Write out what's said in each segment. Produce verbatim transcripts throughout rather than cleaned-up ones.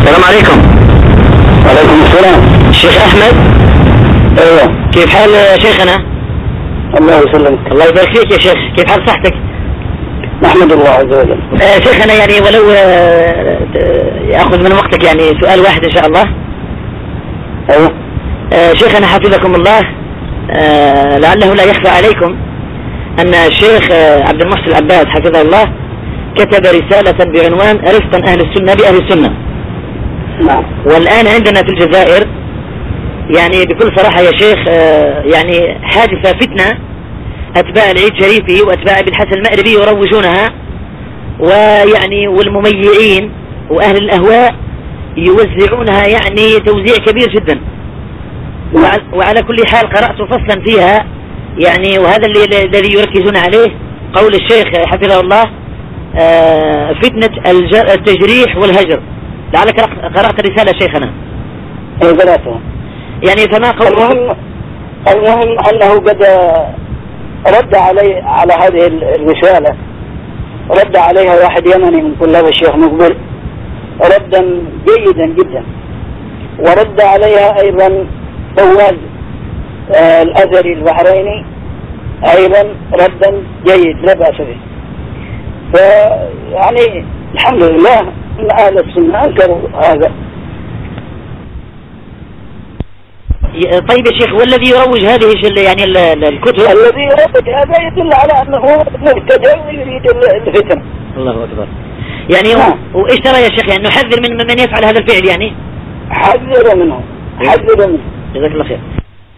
السلام عليكم. وعليكم السلام. الشيخ أحمد. ايوه. كيف حال شيخنا؟ الله يسلمك. الله يبارك فيك يا شيخ، كيف حال صحتك؟ نحمد الله عز وجل. آه شيخنا يعني ولو آه يأخذ من وقتك يعني سؤال واحد إن شاء الله. ايوه. آه شيخنا حفظكم الله، آه لعله لا يخفى عليكم أن الشيخ آه عبد المحسن العباد حفظه الله كتب رسالة بعنوان رفقا أهل السنة بأهل السنة. نعم. والآن عندنا في الجزائر يعني بكل صراحة يا شيخ آه يعني حادثة فتنة، أتباع العيد شريفي وأتباع ابن حسن المأربي يروجونها، ويعني والمميعين وأهل الأهواء يوزعونها يعني توزيع كبير جدا. وعلى كل حال قرأت فصلا فيها يعني، وهذا الذي يركزون عليه قول الشيخ حفظه الله آه فتنة التجريح والهجر. لعلك قرأت الرسالة شيخنا. اي قرأتها. يعني فما قول المهم المهم أنه قد رد علي على هذه الرسالة، رد عليها واحد يمني من طلاب الشيخ مقبل ردا جيدا جدا، ورد عليها أيضا فواز آه الأزهري البحريني أيضا ردا جيد لا بأس به. فيعني الحمد لله أن أهل السنة أنكروا هذا. طيب يا شيخ، والذي يروج هذه يعني الكتب الذي يروج هذا يدل على أنه مبتدع ويريد الفتن. الله أكبر. يعني نعم. وإيش ترى يا شيخ يعني نحذر من من يفعل هذا الفعل يعني؟ حذر منه، حذر منه. جزاك الله خير.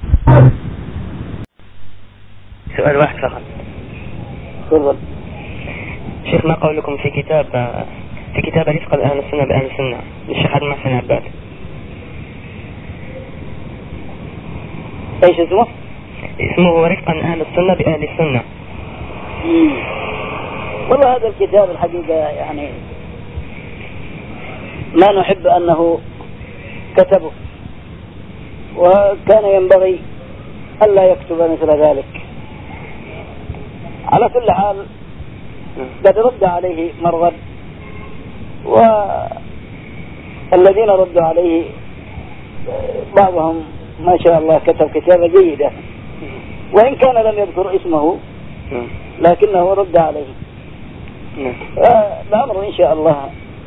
سؤال واحد فقط. تفضل. شيخ، ما قولكم في كتاب في كتاب رفق أهل السنة بأهل السنة للشيخ عبد المحسن العباد؟ ايش اسمه؟ اسمه رفقا أهل السنة بأهل السنة. مم. والله هذا الكتاب الحقيقة يعني ما نحب أنه كتبه، وكان ينبغي ألا يكتب مثل ذلك. على كل حال قد رد عليه من رد، والذين ردوا عليه بعضهم ما شاء الله كتب كتابة جيدة، وإن كان لم يذكر اسمه لكنه رد عليه. الأمر إن شاء الله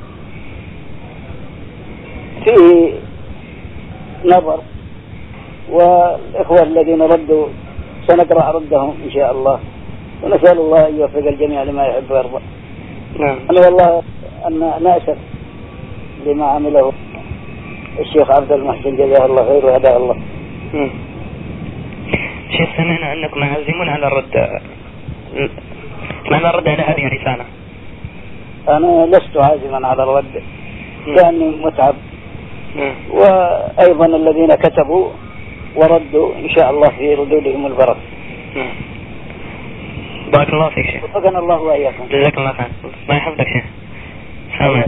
فيه نظر، والإخوة الذين ردوا سنقرأ ردهم إن شاء الله، ونسأل الله أن يوفق الجميع لما يحب ويرضى. نعم. أنا والله أن نأسف لما عمله الشيخ عبد المحسن جزاه الله خير وهداه الله. مم. شيخ، سمعنا أنكم عازمون على الرد على الرد على هذه الرسالة. أنا لست عازما على الرد لأني متعب. مم. وأيضا الذين كتبوا وردوا إن شاء الله في ردودهم البركة. بارك الله فيك شيخ. وفقنا الله وإياكم. جزاك الله خير. الله يحفظك شيخ. السلام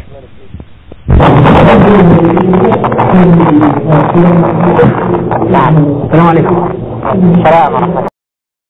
عليكم. السلام عليكم. السلام ورحمة الله.